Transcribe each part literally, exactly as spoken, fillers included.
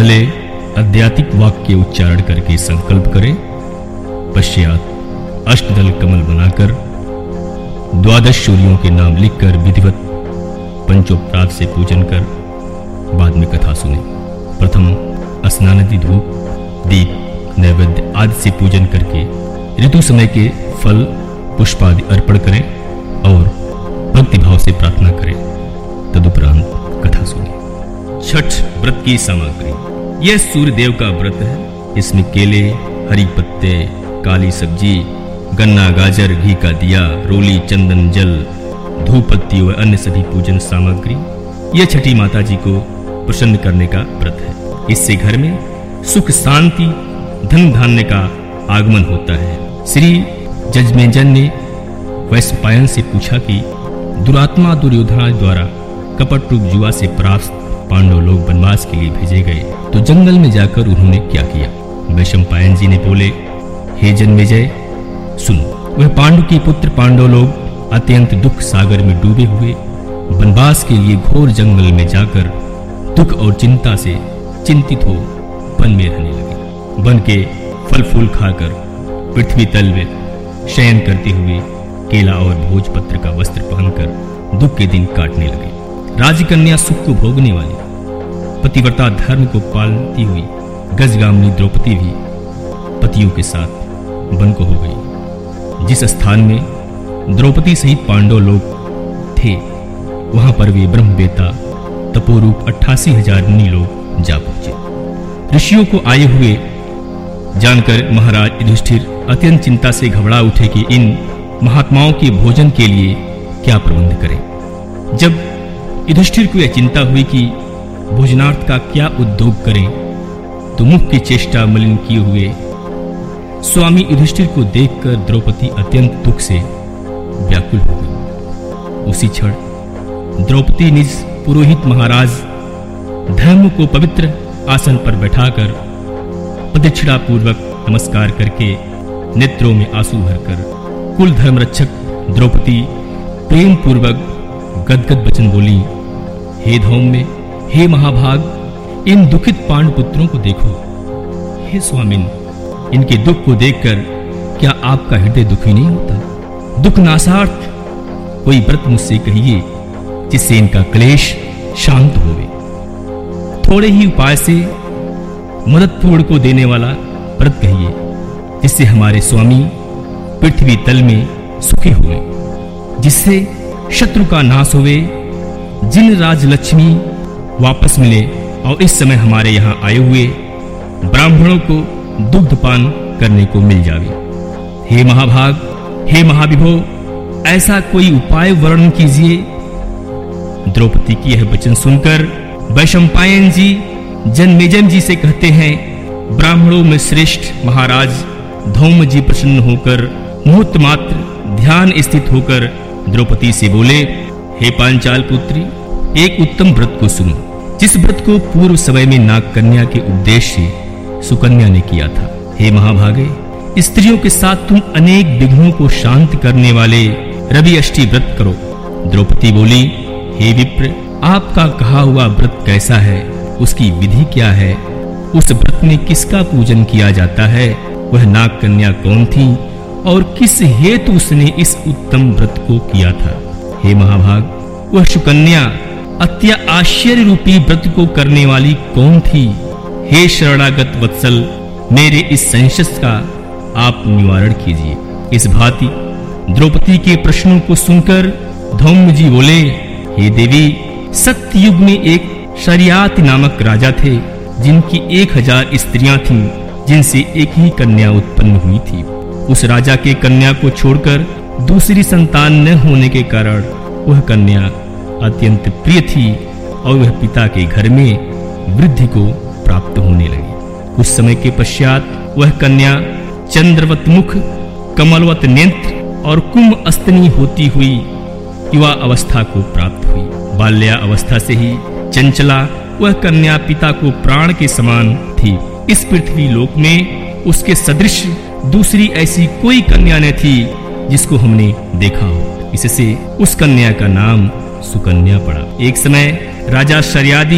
पहले आध्यात्मिक वाक्य उच्चारण करके संकल्प करें। पश्चात अष्टदल कमल बनाकर द्वादश सूर्यों के नाम लिखकर विधिवत पंचोपचार से पूजन कर बाद में कथा सुने। प्रथम स्नानादि धूप, दीप, नैवेद्य आदि से पूजन करके ऋतु समय के फल पुष्पादि अर्पण करें और भक्ति भाव से प्रार्थना करें। तदुपरांत कथा सुने। छठ व्रत की सामग्री। यह सूर्य देव का व्रत है। इसमें केले, हरी पत्ते, काली सब्जी, गन्ना, गाजर, घी का दिया, रोली, चंदन, जल, धूप पत्ती व अन्य सभी पूजन सामग्री। यह छठी माता जी को प्रसन्न करने का व्रत है। इससे घर में सुख, शांति, धन धान्य का आगमन होता है। श्री जजमेजन ने वैशंपायन से पूछा कि दुरात्मा दुर्योधन द्वारा कपट रूप जुआ से प्राप्त पांडव लोग वनवास के लिए भेजे गए तो जंगल में जाकर उन्होंने क्या किया। वैशंपायन जी ने बोले, हे जन्मेजय सुनो। वह पांडु के पुत्र पांडव लोग अत्यंत दुख सागर में डूबे हुए वनवास के लिए घोर जंगल में जाकर दुख और चिंता से चिंतित हो वन में रहने लगे। वन के फल फूल खाकर पृथ्वी तल में शयन करते हुए केला और भोजपत्र का वस्त्र पहनकर दुख के दिन काटने लगे। राजकन्या सुख को भोगने वाली, पतिव्रता धर्म को पालती हुई गजगामिनी द्रौपदी भी पतियों के साथ वन को हो गई। जिस स्थान में द्रौपदी सहित पांडव लोग थे वहां पर वे ब्रह्मवेता तपोरूप अट्ठासी हजार मुनि लोग जा पहुंचे। ऋषियों को आए हुए जानकर महाराज युधिष्ठिर अत्यंत चिंता से घबरा उठे कि इन महात्माओं के भोजन के लिए क्या प्रबंध करें। जब युधिष्ठिर को यह चिंता हुई कि भोजनार्थ का क्या उद्योग करें तो मुख की चेष्टा मलिन किए हुए स्वामी युधिष्ठिर को देखकर द्रौपदी अत्यंत दुख से व्याकुल हो गई। उसी क्षण द्रौपदी निज पुरोहित महाराज धर्म को पवित्र आसन पर बैठाकर प्रदक्षिणा पूर्वक नमस्कार करके नेत्रों में आंसू भरकर कुल धर्म रक्षक द्रौपदी प्रेम पूर्वक गदगद वचन बोली, हे धौम्य, हे महाभाग, इन दुखित पांडु पुत्रों को देखो। हे स्वामिन, इनके दुख को देखकर क्या आपका हृदय दुखी नहीं होता? दुख नाशार्थ कोई व्रत मुझसे कहिए जिससे इनका क्लेश शांत होवे। थोड़े ही उपाय से मदद पूर्ण को देने वाला व्रत कहिए जिससे हमारे स्वामी पृथ्वी तल में सुखी हुए, जिससे शत्रु का नाश होवे, जिन राजलक्ष्मी वापस मिले और इस समय हमारे यहाँ आए हुए ब्राह्मणों को दुग्धपान करने को मिल जावे। हे महाभाग, हे महाविभो, ऐसा कोई उपाय वर्णन कीजिए। द्रौपदी की यह वचन सुनकर वैशंपायन जी जन्मेजय जी से कहते हैं, ब्राह्मणों में श्रेष्ठ महाराज धौम्य जी प्रसन्न होकर मुहूर्त मात्र ध्यान स्थित होकर द्रौपदी से बोले, हे पांचाल पुत्री, एक उत्तम व्रत को सुनो, जिस व्रत को पूर्व समय में नाग कन्या के उपदेश से सुकन्या ने किया था। हे महाभागे, स्त्रियों के साथ तुम अनेक विघ्नों को शांत करने वाले रवि अष्टमी व्रत करो। द्रौपदी बोली, हे विप्र, आपका कहा हुआ व्रत कैसा है, उसकी विधि क्या है, उस व्रत में किसका पूजन किया जाता है, वह नाग कन्या कौन थी और किस हेतु उसने इस उत्तम व्रत को किया था। हे महाभाग, वह सुकन्या अत्य आश्चर्य रूपी व्रत को करने वाली कौन थी? हे शरणागत वत्सल, मेरे इस संशय का आप निवारण कीजिए। इस भांति द्रौपदी के प्रश्नों को सुनकर धौम्य जी बोले, हे देवी, सत्ययुग में एक शरियात नामक राजा थे जिनकी एक हजार स्त्रियां थीं, जिनसे एक ही कन्या उत्पन्न हुई थी। उस राजा के कन्या को छोड़कर दूसरी संतान न होने के कारण वह कन्या अत्यंत प्रिय थी और वह पिता के घर में वृद्धि को प्राप्त होने लगी। उस समय के पश्चात वह कन्या चंद्रवत मुख, कमलवत नेत्र और कुंभ स्तनी होती हुई युवा अवस्था को प्राप्त हुई। बाल्या अवस्था से ही चंचला वह कन्या पिता को प्राण के समान थी। इस पृथ्वी लोक में उसके सदृश दूसरी ऐसी कोई कन्या न थी जिसको हमने देखा हो। इससे उस कन्या का नाम सुकन्या पड़ा। एक समय राजा शर्यादी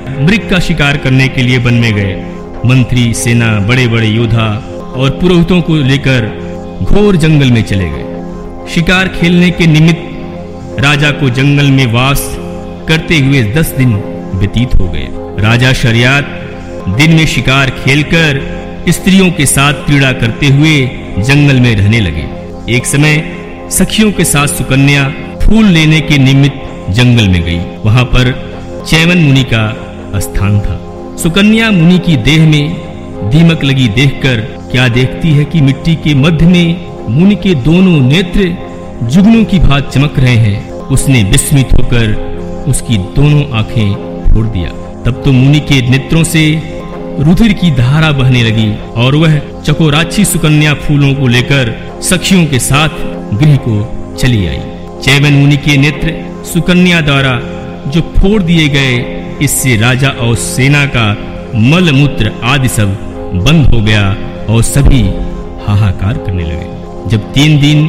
मृग का शिकार करने के लिए वन में गए। मंत्री, सेना, बड़े बड़े योद्धा और पुरोहितों को लेकर घोर जंगल में चले गए। शिकार खेलने के निमित्त राजा को जंगल में वास करते हुए दस दिन व्यतीत हो गए। राजा शरियात दिन में शिकार खेलकर स्त्रियों के साथ क्रीड़ा करते हुए जंगल में रहने लगे। एक समय सखियों के साथ सुकन्या फूल लेने के निमित्त जंगल में गई। वहां पर चैवन मुनि का स्थान था। सुकन्या मुनि की देह में दीमक लगी देखकर क्या देखती है कि मिट्टी के मध्य में मुनि के दोनों नेत्र जुगनों की भांति चमक रहे हैं। उसने विस्मित होकर उसकी दोनों आंखें फोड़ दिया। तब तो मुनि के नेत्रों से रुधिर की धारा बहने लगी और वह चकोराक्षी सुकन्या फूलों को लेकर सखियों के साथ गृह को चली आई। चैवन मुनि के नेत्र सुकन्या द्वारा जो फोड़ दिए गए, इससे राजा और सेना का मल मूत्र आदि सब बंद हो गया और सभी हाहाकार करने लगे। जब तीन दिन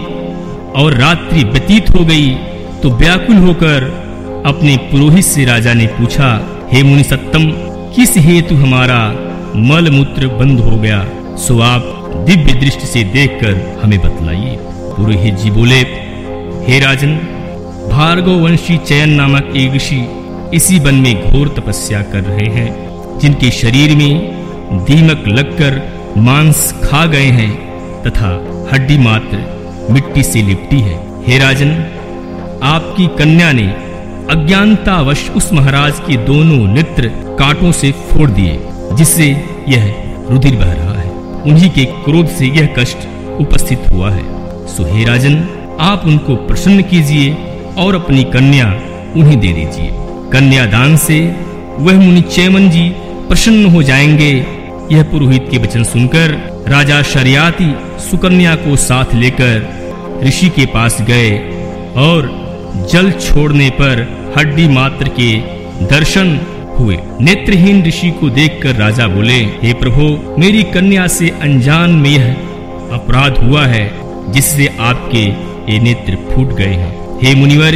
और रात्रि व्यतीत हो गई तो व्याकुल होकर अपने पुरोहित से राजा ने पूछा, हे मुनि सत्तम, किस हेतु हमारा मल मूत्र बंद हो गया? सो आप दिव्य दृष्टि से देखकर हमें बतलाइए। पुरोहित जी बोले, हे राजन, भार्गव वंशी चयन नामक एक ऋषि इसी वन में घोर तपस्या कर रहे हैं, जिनके शरीर में दीमक लगकर मांस खा गए हैं तथा हड्डी मात्र मिट्टी से लिपटी है। हे राजन, आपकी कन्या ने अज्ञानतावश उस महाराज के दोनों नेत्र कांटों से फोड़ दिए, जिससे यह रुधिर बह रहा है। उन्हीं के क्रोध से यह कष्ट उपस्थित हुआ है। सो हे राजन, आप उनको प्रसन्न कीजिए और अपनी कन्या उन्हें दे दीजिए। कन्यादान से वह मुनि चैवन जी प्रसन्न हो जाएंगे। यह पुरोहित के वचन सुनकर राजा शरियाती सुकन्या को साथ लेकर ऋषि के पास गए और जल छोड़ने पर हड्डी मात्र के दर्शन हुए। नेत्रहीन ऋषि को देखकर राजा बोले, हे प्रभु, मेरी कन्या से अनजान में यह अपराध हुआ है, जिससे आपके ये नेत्र फूट गए हैं। हे मुनिवर,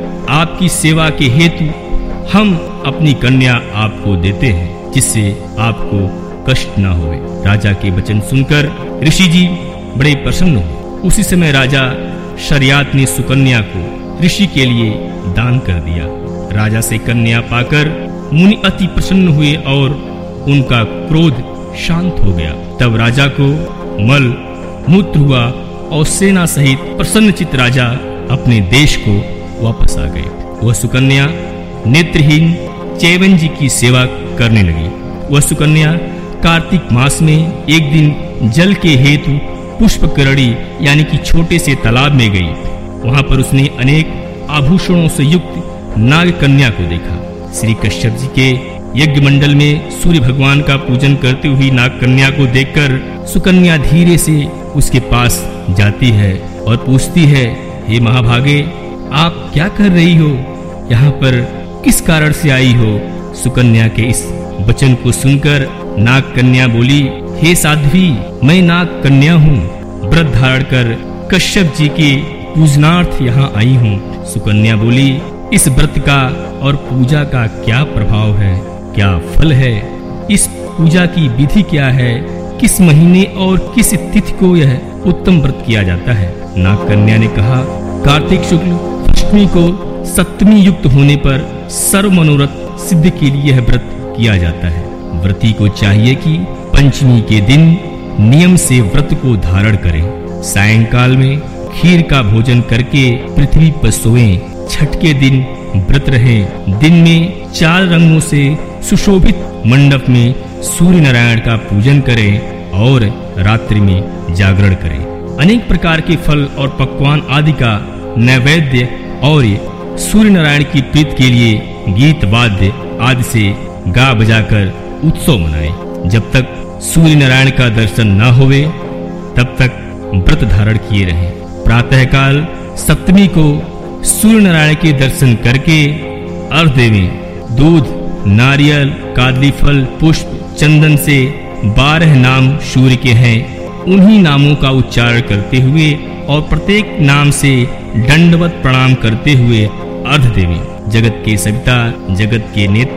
आपकी सेवा के हेतु हम अपनी कन्या आपको देते हैं, जिससे आपको कष्ट न होवे। राजा के वचन सुनकर ऋषि जी बड़े प्रसन्न हुए। उसी समय राजा शरियात ने सुकन्या को ऋषि के लिए दान कर दिया। राजा से कन्या पाकर मुनि अति प्रसन्न हुए और उनका क्रोध शांत हो गया। तब राजा को मल मूत्र हुआ और सेना सहित प्रसन्नचित्त राजा अपने देश को वापस आ गए। वह सुकन्या नेत्रहीन चैवन जी की सेवा करने लगी। वह सुकन्या कार्तिक मास में एक दिन जल के हेतु पुष्पकरणी यानी कि छोटे से तालाब में गई। वहां पर उसने अनेक आभूषणों से युक्त नाग कन्या को देखा। श्री कश्यप जी के यज्ञ मंडल में सूर्य भगवान का पूजन करती हुई नाग कन्या को देखकर सुकन्या धीरे से उसके पास जाती है और पूछती है, हे महाभागे, आप क्या कर रही हो? यहाँ पर किस कारण से आई हो? सुकन्या के इस वचन को सुनकर नाग कन्या बोली, हे साध्वी, मैं नाग कन्या हूँ, व्रत धारण कर कश्यप जी के पूजनार्थ यहाँ आई हूँ। सुकन्या बोली, इस व्रत का और पूजा का क्या प्रभाव है, क्या फल है? इस पूजा की विधि क्या है? किस महीने और किस तिथि को यह उत्तम व्रत किया जाता है? नाग कन्या ने कहा, कार्तिक शुक्ल अष्टमी को सप्तमी युक्त होने पर सर्व मनोरथ सिद्ध के लिए यह व्रत किया जाता है। व्रती को चाहिए कि पंचमी के दिन नियम से व्रत को धारण करें। सायंकाल में खीर का भोजन करके पृथ्वी पर सोएं। छठ के दिन व्रत रहें। दिन में चार रंगों से सुशोभित मंडप में सूर्य नारायण का पूजन करें और रात्रि में जागरण करें। अनेक प्रकार के फल और पकवान आदि का नैवेद्य और सूर्य नारायण की प्रीति के लिए गीत वाद्य आदि से गा बजाकर उत्सव मनाएं। जब तक सूर्य नारायण का दर्शन न होवे तब तक व्रत धारण किए रहें। प्रातःकाल सप्तमी को सूर्य नारायण के दर्शन करके अर्घ देवें। दूध, नारियल, कादली फल, पुष्प, चंदन से बारह नाम सूर्य के हैं, उन्हीं नामों का उच्चारण करते हुए और प्रत्येक नाम से दंडवत प्रणाम करते हुए अर्घ देवें। जगत के सविता, जगत के नेत्र,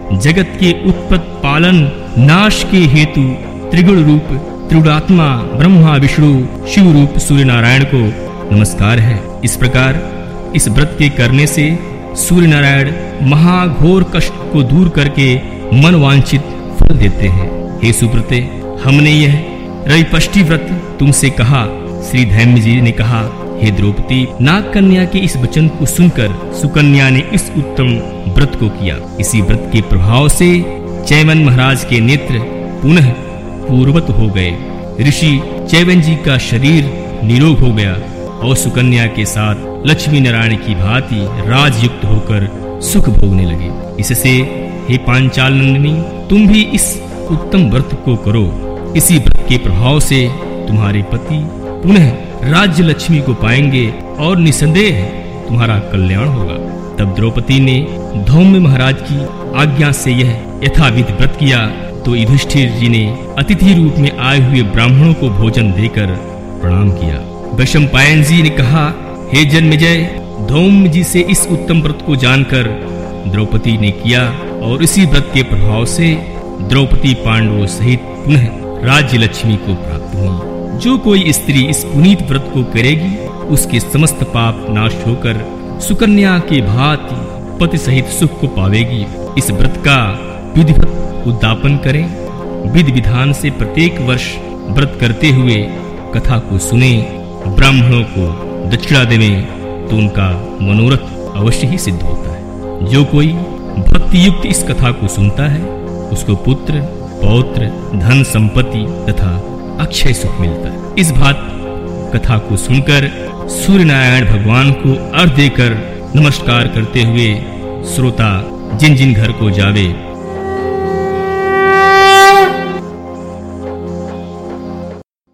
जगत के उत्पत्ति पालन नाश के हेतु त्रिगुण रूप त्रिगुणात्मा ब्रह्मा विष्णु शिव रूप सूर्य नारायण को नमस्कार है। इस प्रकार इस व्रत के करने से सूर्य नारायण महाघोर कष्ट को दूर करके मन वांछित फल देते हैं। हे सुब्रते, हमने यह रविपष्टि व्रत तुमसे कहा। श्री धैम्य जी ने कहा, हे द्रौपदी, नाग कन्या के इस वचन को सुनकर सुकन्या ने इस उत्तम व्रत को किया। इसी व्रत के प्रभाव से चैवन महाराज के नेत्र पुनः पूर्ववत हो गए। ऋषि चैवन जी का शरीर निरोग हो गया और सुकन्या के साथ लक्ष्मी नारायण की भांति राजयुक्त होकर सुख भोगने लगे। इससे हे पांचाल नंदिनी, तुम भी इस उत्तम व्रत को करो। इसी व्रत के प्रभाव से तुम्हारे पति पुनः राज्य लक्ष्मी को पाएंगे और निसंदेह तुम्हारा कल्याण होगा। तब द्रौपदी ने धौम्य महाराज की आज्ञा से यह यथाविधि व्रत किया तो युधिष्ठिर जी ने अतिथि रूप में आए हुए ब्राह्मणों को भोजन देकर प्रणाम किया। वैशंपायन जी ने कहा, हे जन्मेजय, धौम्य जी से इस उत्तम व्रत को जानकर द्रौपदी ने किया और इसी व्रत के प्रभाव से द्रौपदी पांडवों सहित पुनः राज्य लक्ष्मी को प्राप्त हुई। जो कोई स्त्री इस पुनीत व्रत को करेगी उसके समस्त पाप नाश होकर सुकन्या के भांति पति सहित सुख को पावेगी। इस व्रत का विधिवत उद्यापन करें। विधि विधान से प्रत्येक वर्ष व्रत करते हुए कथा को सुने, ब्राह्मणों को दक्षिणा देवें तो उनका मनोरथ अवश्य ही सिद्ध होता है। जो कोई भक्ति युक्त इस कथा को सुनता है उसको पुत्र पौत्र धन संपत्ति तथा अक्षय सुख मिलता है। इस बात कथा को सुनकर सूर्य नारायण भगवान को अर्घ्य देकर नमस्कार करते हुए श्रोता जिन जिन घर को जावे